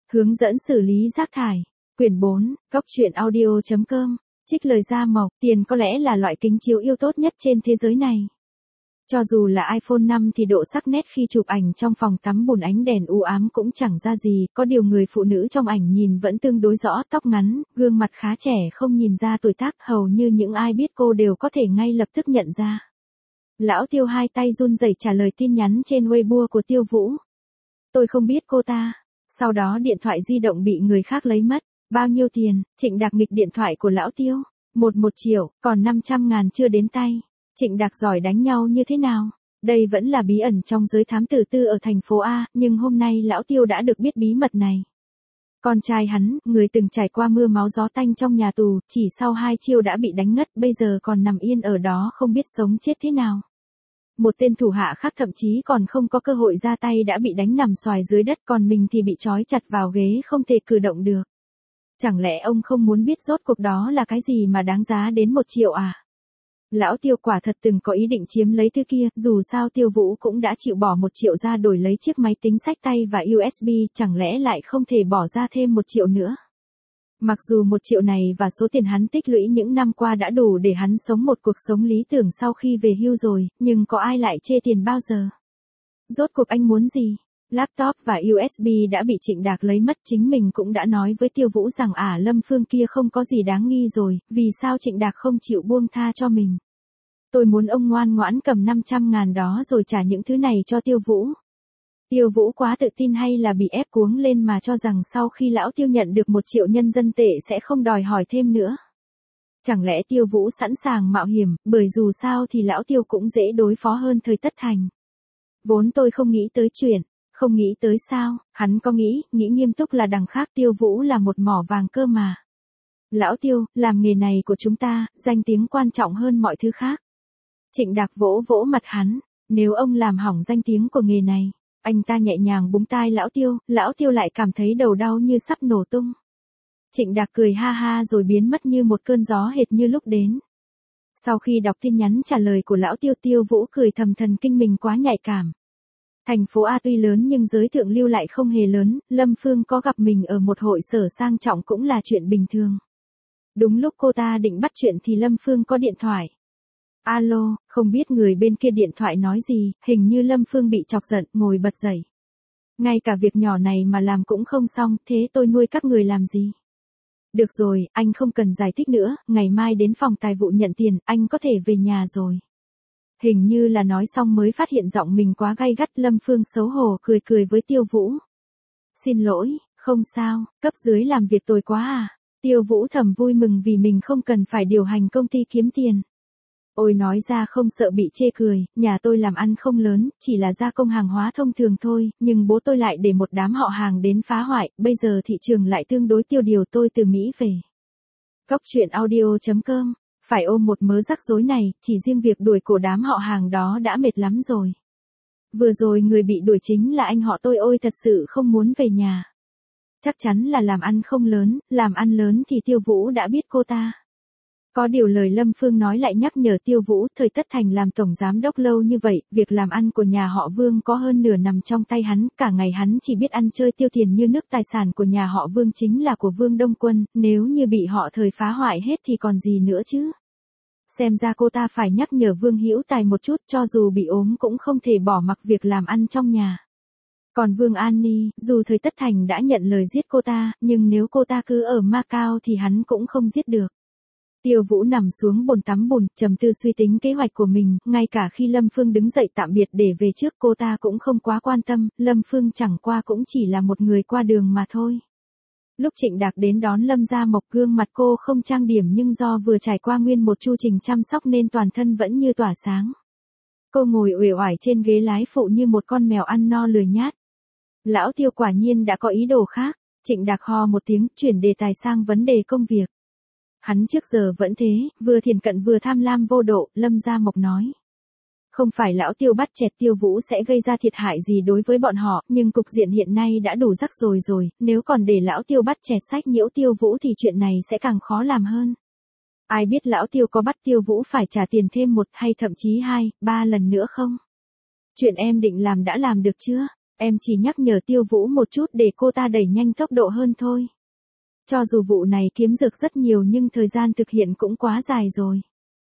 Hướng dẫn xử lý rác thải. Quyển 4, goctruyện.audio.com. Trích lời Gia Mộc, tiền có lẽ là loại kính chiếu yêu tốt nhất trên thế giới này. Cho dù là iPhone 5 thì độ sắc nét khi chụp ảnh trong phòng tắm bùn ánh đèn u ám cũng chẳng ra gì, có điều người phụ nữ trong ảnh nhìn vẫn tương đối rõ, tóc ngắn, gương mặt khá trẻ không nhìn ra tuổi tác, hầu như những ai biết cô đều có thể ngay lập tức nhận ra. Lão Tiêu hai tay run rẩy trả lời tin nhắn trên Weibo của Tiêu Vũ. Tôi không biết cô ta. Sau đó điện thoại di động bị người khác lấy mất. Bao nhiêu tiền? Trịnh Đạc nghịch điện thoại của Lão Tiêu. 1 triệu, còn 500.000 chưa đến tay. Trịnh Đạc giỏi đánh nhau như thế nào? Đây vẫn là bí ẩn trong giới thám tử tư ở thành phố A, nhưng hôm nay Lão Tiêu đã được biết bí mật này. Con trai hắn, người từng trải qua mưa máu gió tanh trong nhà tù, chỉ sau 2 chiêu đã bị đánh ngất, bây giờ còn nằm yên ở đó không biết sống chết thế nào. Một tên thủ hạ khác thậm chí còn không có cơ hội ra tay đã bị đánh nằm xoài dưới đất, còn mình thì bị trói chặt vào ghế không thể cử động được. Chẳng lẽ ông không muốn biết rốt cuộc đó là cái gì mà đáng giá đến 1 triệu à? Lão Tiêu quả thật từng có ý định chiếm lấy thứ kia, dù sao Tiêu Vũ cũng đã chịu bỏ 1 triệu ra đổi lấy chiếc máy tính xách tay và USB, chẳng lẽ lại không thể bỏ ra thêm 1 triệu nữa? Mặc dù 1 triệu này và số tiền hắn tích lũy những năm qua đã đủ để hắn sống một cuộc sống lý tưởng sau khi về hưu rồi, nhưng có ai lại chê tiền bao giờ? Rốt cuộc anh muốn gì? Laptop và USB đã bị Trịnh Đạc lấy mất, chính mình cũng đã nói với Tiêu Vũ rằng Lâm Phương kia không có gì đáng nghi rồi, vì sao Trịnh Đạc không chịu buông tha cho mình? Tôi muốn ông ngoan ngoãn cầm 500.000 đó rồi trả những thứ này cho Tiêu Vũ. Tiêu Vũ quá tự tin hay là bị ép cuống lên mà cho rằng sau khi Lão Tiêu nhận được 1 triệu nhân dân tệ sẽ không đòi hỏi thêm nữa? Chẳng lẽ Tiêu Vũ sẵn sàng mạo hiểm, bởi dù sao thì Lão Tiêu cũng dễ đối phó hơn Thời Tất Thành. Vốn tôi không nghĩ tới chuyện. Không nghĩ tới sao? Hắn có nghĩ nghiêm túc là đằng khác, Tiêu Vũ là một mỏ vàng cơ mà. Lão Tiêu, làm nghề này của chúng ta, danh tiếng quan trọng hơn mọi thứ khác. Trịnh Đạc vỗ vỗ mặt hắn, nếu ông làm hỏng danh tiếng của nghề này. Anh ta nhẹ nhàng búng tai Lão Tiêu lại cảm thấy đầu đau như sắp nổ tung. Trịnh Đạc cười ha ha rồi biến mất như một cơn gió hệt như lúc đến. Sau khi đọc tin nhắn trả lời của Lão Tiêu, Tiêu Vũ cười thầm, thần kinh mình quá nhạy cảm. Thành phố A tuy lớn nhưng giới thượng lưu lại không hề lớn, Lâm Phương có gặp mình ở một hội sở sang trọng cũng là chuyện bình thường. Đúng lúc cô ta định bắt chuyện thì Lâm Phương có điện thoại. Alo, không biết người bên kia điện thoại nói gì, hình như Lâm Phương bị chọc giận, ngồi bật dậy. Ngay cả việc nhỏ này mà làm cũng không xong, thế tôi nuôi các người làm gì? Được rồi, anh không cần giải thích nữa, ngày mai đến phòng tài vụ nhận tiền, anh có thể về nhà rồi. Hình như là nói xong mới phát hiện giọng mình quá gay gắt, Lâm Phương xấu hổ cười với Tiêu Vũ. Xin lỗi, không sao, cấp dưới làm việc tồi quá à? Tiêu Vũ thầm vui mừng vì mình không cần phải điều hành công ty kiếm tiền. Ôi nói ra không sợ bị chê cười, nhà tôi làm ăn không lớn, chỉ là gia công hàng hóa thông thường thôi, nhưng bố tôi lại để một đám họ hàng đến phá hoại, bây giờ thị trường lại tương đối tiêu điều, tôi từ Mỹ về. Goctruyện.audio.com. Phải ôm một mớ rắc rối này, chỉ riêng việc đuổi cổ đám họ hàng đó đã mệt lắm rồi. Vừa rồi người bị đuổi chính là anh họ tôi, ôi thật sự không muốn về nhà. Chắc chắn là làm ăn không lớn, làm ăn lớn thì Tiêu Vũ đã biết cô ta. Có điều lời Lâm Phương nói lại nhắc nhở Tiêu Vũ, Thời Tất Thành làm tổng giám đốc lâu như vậy, việc làm ăn của nhà họ Vương có hơn nửa nằm trong tay hắn, cả ngày hắn chỉ biết ăn chơi tiêu tiền như nước, tài sản của nhà họ Vương chính là của Vương Đông Quân, nếu như bị họ Thời phá hoại hết thì còn gì nữa chứ. Xem ra cô ta phải nhắc nhở Vương Hữu Tài một chút, cho dù bị ốm cũng không thể bỏ mặc việc làm ăn trong nhà. Còn Vương An Ni, dù Thời Tất Thành đã nhận lời giết cô ta, nhưng nếu cô ta cứ ở Macau thì hắn cũng không giết được. Tiêu Vũ nằm xuống bồn tắm bùn, trầm tư suy tính kế hoạch của mình, ngay cả khi Lâm Phương đứng dậy tạm biệt để về trước cô ta cũng không quá quan tâm, Lâm Phương chẳng qua cũng chỉ là một người qua đường mà thôi. Lúc Trịnh Đạc đến đón Lâm Gia Mộc, gương mặt cô không trang điểm nhưng do vừa trải qua nguyên một chu trình chăm sóc nên toàn thân vẫn như tỏa sáng. Cô ngồi uể oải trên ghế lái phụ như một con mèo ăn no lười nhát. Lão Tiêu quả nhiên đã có ý đồ khác. Trịnh Đạc ho một tiếng, chuyển đề tài sang vấn đề công việc. Hắn trước giờ vẫn thế, vừa thiển cận vừa tham lam vô độ, Lâm Gia Mộc nói. Không phải Lão Tiêu bắt chẹt Tiêu Vũ sẽ gây ra thiệt hại gì đối với bọn họ, nhưng cục diện hiện nay đã đủ rắc rồi, nếu còn để Lão Tiêu bắt chẹt sách nhiễu Tiêu Vũ thì chuyện này sẽ càng khó làm hơn. Ai biết Lão Tiêu có bắt Tiêu Vũ phải trả tiền thêm 1 hay thậm chí 2, 3 lần nữa không? Chuyện em định làm đã làm được chưa? Em chỉ nhắc nhở Tiêu Vũ một chút để cô ta đẩy nhanh tốc độ hơn thôi. Cho dù vụ này kiếm được rất nhiều nhưng thời gian thực hiện cũng quá dài rồi.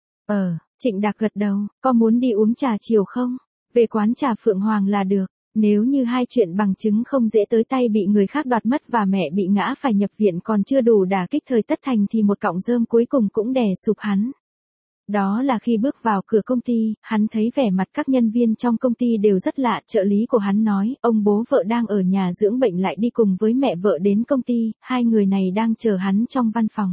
Trịnh Đạc gật đầu, có muốn đi uống trà chiều không? Về quán trà Phượng Hoàng là được. Nếu như hai chuyện bằng chứng không dễ tới tay bị người khác đoạt mất và mẹ bị ngã phải nhập viện còn chưa đủ đả kích Thời Tất Thành thì một cọng rơm cuối cùng cũng đè sụp hắn. Đó là khi bước vào cửa công ty, hắn thấy vẻ mặt các nhân viên trong công ty đều rất lạ. Trợ lý của hắn nói, ông bố vợ đang ở nhà dưỡng bệnh lại đi cùng với mẹ vợ đến công ty, hai người này đang chờ hắn trong văn phòng.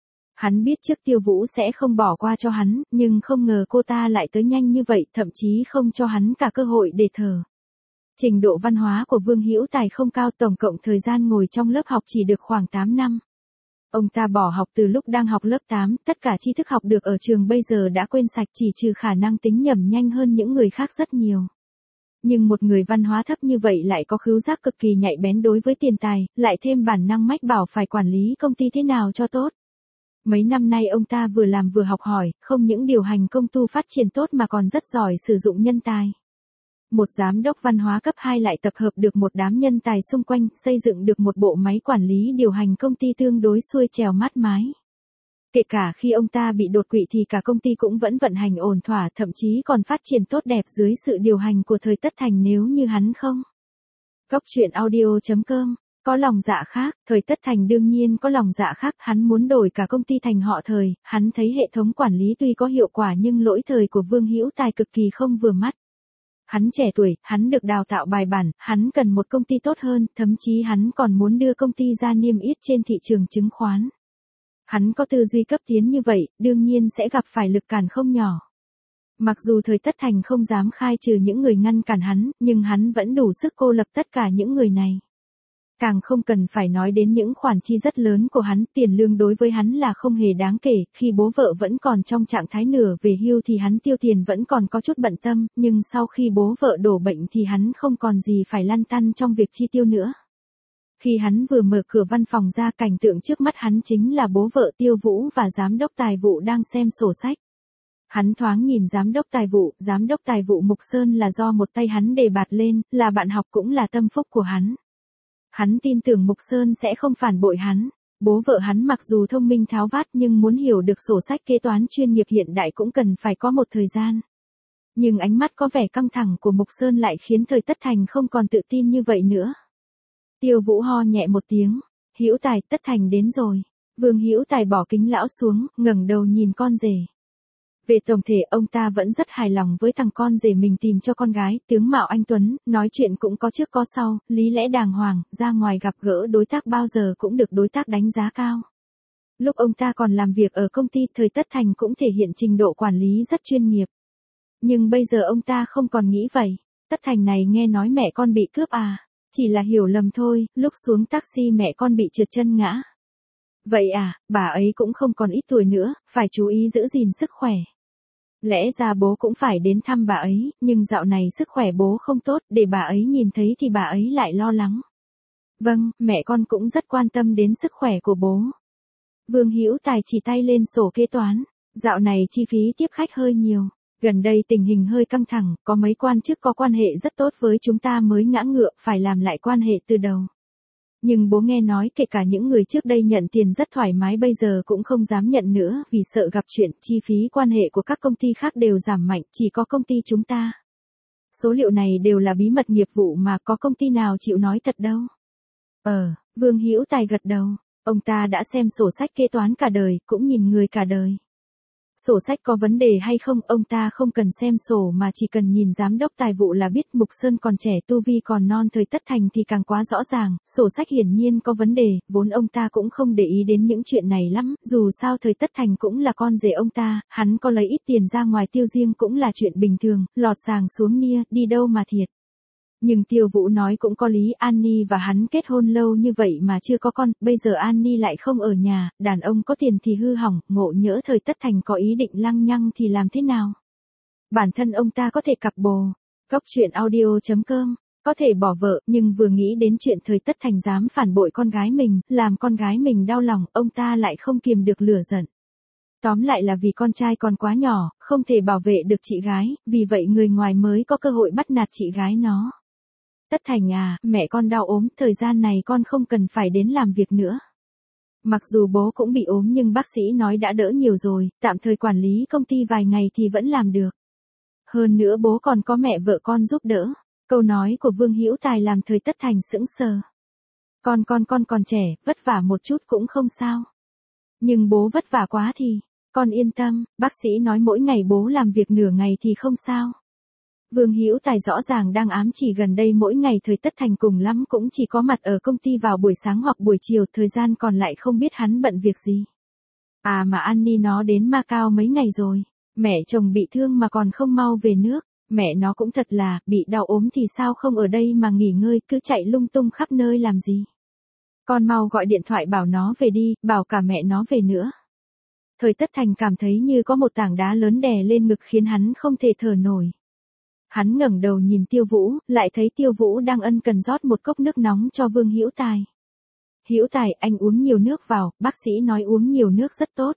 Hắn biết trước Tiêu Vũ sẽ không bỏ qua cho hắn, nhưng không ngờ cô ta lại tới nhanh như vậy, thậm chí không cho hắn cả cơ hội để thở. Trình độ văn hóa của Vương Hữu Tài không cao, tổng cộng thời gian ngồi trong lớp học chỉ được khoảng 8 năm. Ông ta bỏ học từ lúc đang học lớp 8, tất cả tri thức học được ở trường bây giờ đã quên sạch, chỉ trừ khả năng tính nhẩm nhanh hơn những người khác rất nhiều. Nhưng một người văn hóa thấp như vậy lại có khứu giác cực kỳ nhạy bén đối với tiền tài, lại thêm bản năng mách bảo phải quản lý công ty thế nào cho tốt. Mấy năm nay ông ta vừa làm vừa học hỏi, không những điều hành công ty phát triển tốt mà còn rất giỏi sử dụng nhân tài. Một giám đốc văn hóa cấp 2 lại tập hợp được một đám nhân tài xung quanh, xây dựng được một bộ máy quản lý điều hành công ty tương đối xuôi trèo mát mái. Kể cả khi ông ta bị đột quỵ thì cả công ty cũng vẫn vận hành ổn thỏa, thậm chí còn phát triển tốt đẹp dưới sự điều hành của Thời Tất Thành nếu như hắn không. Góc truyện audio.com. Có lòng dạ khác, Thời Tất Thành đương nhiên có lòng dạ khác, hắn muốn đổi cả công ty thành họ Thời, hắn thấy hệ thống quản lý tuy có hiệu quả nhưng lỗi thời của Vương Hữu Tài cực kỳ không vừa mắt. Hắn trẻ tuổi, hắn được đào tạo bài bản, hắn cần một công ty tốt hơn, thậm chí hắn còn muốn đưa công ty ra niêm yết trên thị trường chứng khoán. Hắn có tư duy cấp tiến như vậy, đương nhiên sẽ gặp phải lực cản không nhỏ. Mặc dù Thời Tất Thành không dám khai trừ những người ngăn cản hắn, nhưng hắn vẫn đủ sức cô lập tất cả những người này. Càng không cần phải nói đến những khoản chi rất lớn của hắn, tiền lương đối với hắn là không hề đáng kể, khi bố vợ vẫn còn trong trạng thái nửa về hưu thì hắn tiêu tiền vẫn còn có chút bận tâm, nhưng sau khi bố vợ đổ bệnh thì hắn không còn gì phải lăn tăn trong việc chi tiêu nữa. Khi hắn vừa mở cửa văn phòng ra, cảnh tượng trước mắt hắn chính là bố vợ Tiêu Vũ và giám đốc tài vụ đang xem sổ sách. Hắn thoáng nhìn giám đốc tài vụ Mục Sơn là do một tay hắn đề bạt lên, là bạn học cũng là tâm phúc của hắn. Hắn tin tưởng Mục Sơn sẽ không phản bội hắn. Bố vợ hắn mặc dù thông minh tháo vát nhưng muốn hiểu được sổ sách kế toán chuyên nghiệp hiện đại cũng cần phải có một thời gian. Nhưng ánh mắt có vẻ căng thẳng của Mục Sơn lại khiến Thời Tất Thành không còn tự tin như vậy nữa. Tiêu Vũ ho nhẹ một tiếng, Hữu Tài, Tất Thành đến rồi. Vương Hữu Tài bỏ kính lão xuống, ngẩng đầu nhìn con rể. Về tổng thể ông ta vẫn rất hài lòng với thằng con rể mình tìm cho con gái, tướng mạo anh tuấn, nói chuyện cũng có trước có sau, lý lẽ đàng hoàng, ra ngoài gặp gỡ đối tác bao giờ cũng được đối tác đánh giá cao. Lúc ông ta còn làm việc ở công ty Thời Tất Thành cũng thể hiện trình độ quản lý rất chuyên nghiệp. Nhưng bây giờ ông ta không còn nghĩ vậy. Tất Thành này nghe nói mẹ con bị cướp à? Chỉ là hiểu lầm thôi, lúc xuống taxi mẹ con bị trượt chân ngã. Vậy à, bà ấy cũng không còn ít tuổi nữa, phải chú ý giữ gìn sức khỏe. Lẽ ra bố cũng phải đến thăm bà ấy, nhưng dạo này sức khỏe bố không tốt, để bà ấy nhìn thấy thì bà ấy lại lo lắng. Vâng, mẹ con cũng rất quan tâm đến sức khỏe của bố. Vương Hữu Tài chỉ tay lên sổ kế toán, dạo này chi phí tiếp khách hơi nhiều. Gần đây tình hình hơi căng thẳng, có mấy quan chức có quan hệ rất tốt với chúng ta mới ngã ngựa, phải làm lại quan hệ từ đầu. Nhưng bố nghe nói kể cả những người trước đây nhận tiền rất thoải mái bây giờ cũng không dám nhận nữa vì sợ gặp chuyện, chi phí quan hệ của các công ty khác đều giảm mạnh, chỉ có công ty chúng ta. Số liệu này đều là bí mật nghiệp vụ mà có công ty nào chịu nói thật đâu. Vương Hữu Tài gật đầu, ông ta đã xem sổ sách kế toán cả đời, cũng nhìn người cả đời. Sổ sách có vấn đề hay không, ông ta không cần xem sổ mà chỉ cần nhìn giám đốc tài vụ là biết. Mục Sơn còn trẻ, tu vi còn non, Thời Tất Thành thì càng quá rõ ràng, sổ sách hiển nhiên có vấn đề, vốn ông ta cũng không để ý đến những chuyện này lắm, dù sao Thời Tất Thành cũng là con rể ông ta, hắn có lấy ít tiền ra ngoài tiêu riêng cũng là chuyện bình thường, lọt sàng xuống nia, đi đâu mà thiệt. Nhưng Tiêu Vũ nói cũng có lý, Annie và hắn kết hôn lâu như vậy mà chưa có con, bây giờ Annie lại không ở nhà, đàn ông có tiền thì hư hỏng, ngộ nhỡ Thời Tất Thành có ý định lăng nhăng thì làm thế nào? Bản thân ông ta có thể cặp bồ. Góc truyện audio.com, có thể bỏ vợ, nhưng vừa nghĩ đến chuyện Thời Tất Thành dám phản bội con gái mình, làm con gái mình đau lòng, ông ta lại không kiềm được lửa giận. Tóm lại là vì con trai còn quá nhỏ, không thể bảo vệ được chị gái, vì vậy người ngoài mới có cơ hội bắt nạt chị gái nó. Tất Thành à, mẹ con đau ốm, thời gian này con không cần phải đến làm việc nữa. Mặc dù bố cũng bị ốm nhưng bác sĩ nói đã đỡ nhiều rồi, tạm thời quản lý công ty vài ngày thì vẫn làm được. Hơn nữa bố còn có mẹ vợ con giúp đỡ. Câu nói của Vương Hữu Tài làm Thời Tất Thành sững sờ. Con còn trẻ, vất vả một chút cũng không sao. Nhưng bố vất vả quá thì, con yên tâm, bác sĩ nói mỗi ngày bố làm việc nửa ngày thì không sao. Vương Hữu Tài rõ ràng đang ám chỉ gần đây mỗi ngày Thời Tất Thành cùng lắm cũng chỉ có mặt ở công ty vào buổi sáng hoặc buổi chiều, thời gian còn lại không biết hắn bận việc gì. À mà Annie nó đến Macau mấy ngày rồi, mẹ chồng bị thương mà còn không mau về nước, mẹ nó cũng thật là, bị đau ốm thì sao không ở đây mà nghỉ ngơi, cứ chạy lung tung khắp nơi làm gì. Con mau gọi điện thoại bảo nó về đi, bảo cả mẹ nó về nữa. Thời Tất Thành cảm thấy như có một tảng đá lớn đè lên ngực khiến hắn không thể thở nổi. Hắn ngẩng đầu nhìn Tiêu Vũ, lại thấy Tiêu Vũ đang ân cần rót một cốc nước nóng cho Vương Hữu Tài. Hữu Tài, anh uống nhiều nước vào, bác sĩ nói uống nhiều nước rất tốt.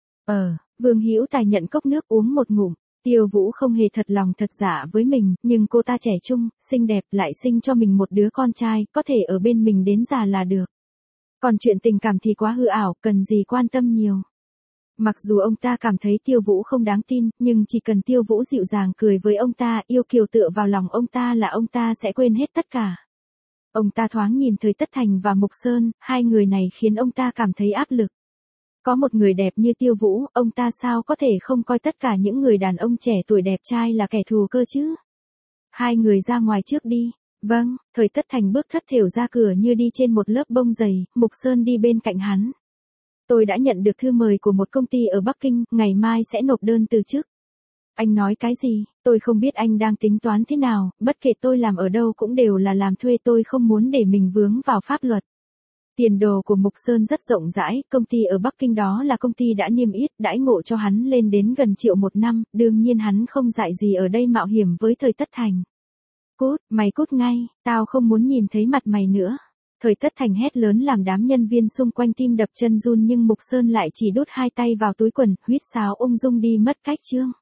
Vương Hữu Tài nhận cốc nước uống một ngụm. Tiêu Vũ không hề thật lòng thật dạ với mình, nhưng cô ta trẻ trung, xinh đẹp, lại sinh cho mình một đứa con trai, có thể ở bên mình đến già là được. Còn chuyện tình cảm thì quá hư ảo, cần gì quan tâm nhiều. Mặc dù ông ta cảm thấy Tiêu Vũ không đáng tin, nhưng chỉ cần Tiêu Vũ dịu dàng cười với ông ta, yêu kiều tựa vào lòng ông ta là ông ta sẽ quên hết tất cả. Ông ta thoáng nhìn Thời Tất Thành và Mục Sơn, hai người này khiến ông ta cảm thấy áp lực. Có một người đẹp như Tiêu Vũ, ông ta sao có thể không coi tất cả những người đàn ông trẻ tuổi đẹp trai là kẻ thù cơ chứ? Hai người ra ngoài trước đi. Vâng, Thời Tất Thành bước thất thểu ra cửa như đi trên một lớp bông dày, Mục Sơn đi bên cạnh hắn. Tôi đã nhận được thư mời của một công ty ở Bắc Kinh, ngày mai sẽ nộp đơn từ chức. Anh nói cái gì? Tôi không biết anh đang tính toán thế nào, bất kể tôi làm ở đâu cũng đều là làm thuê, tôi không muốn để mình vướng vào pháp luật. Tiền đồ của Mục Sơn rất rộng rãi, công ty ở Bắc Kinh đó là công ty đã niêm yết, đãi ngộ cho hắn lên đến gần triệu một năm, đương nhiên hắn không dại gì ở đây mạo hiểm với Thời Tất Thành. Cút, mày cút ngay, tao không muốn nhìn thấy mặt mày nữa. Thời Tất Thành hét lớn làm đám nhân viên xung quanh tim đập chân run, nhưng Mục Sơn lại chỉ đút hai tay vào túi quần, huýt sáo ung dung đi mất cách chương.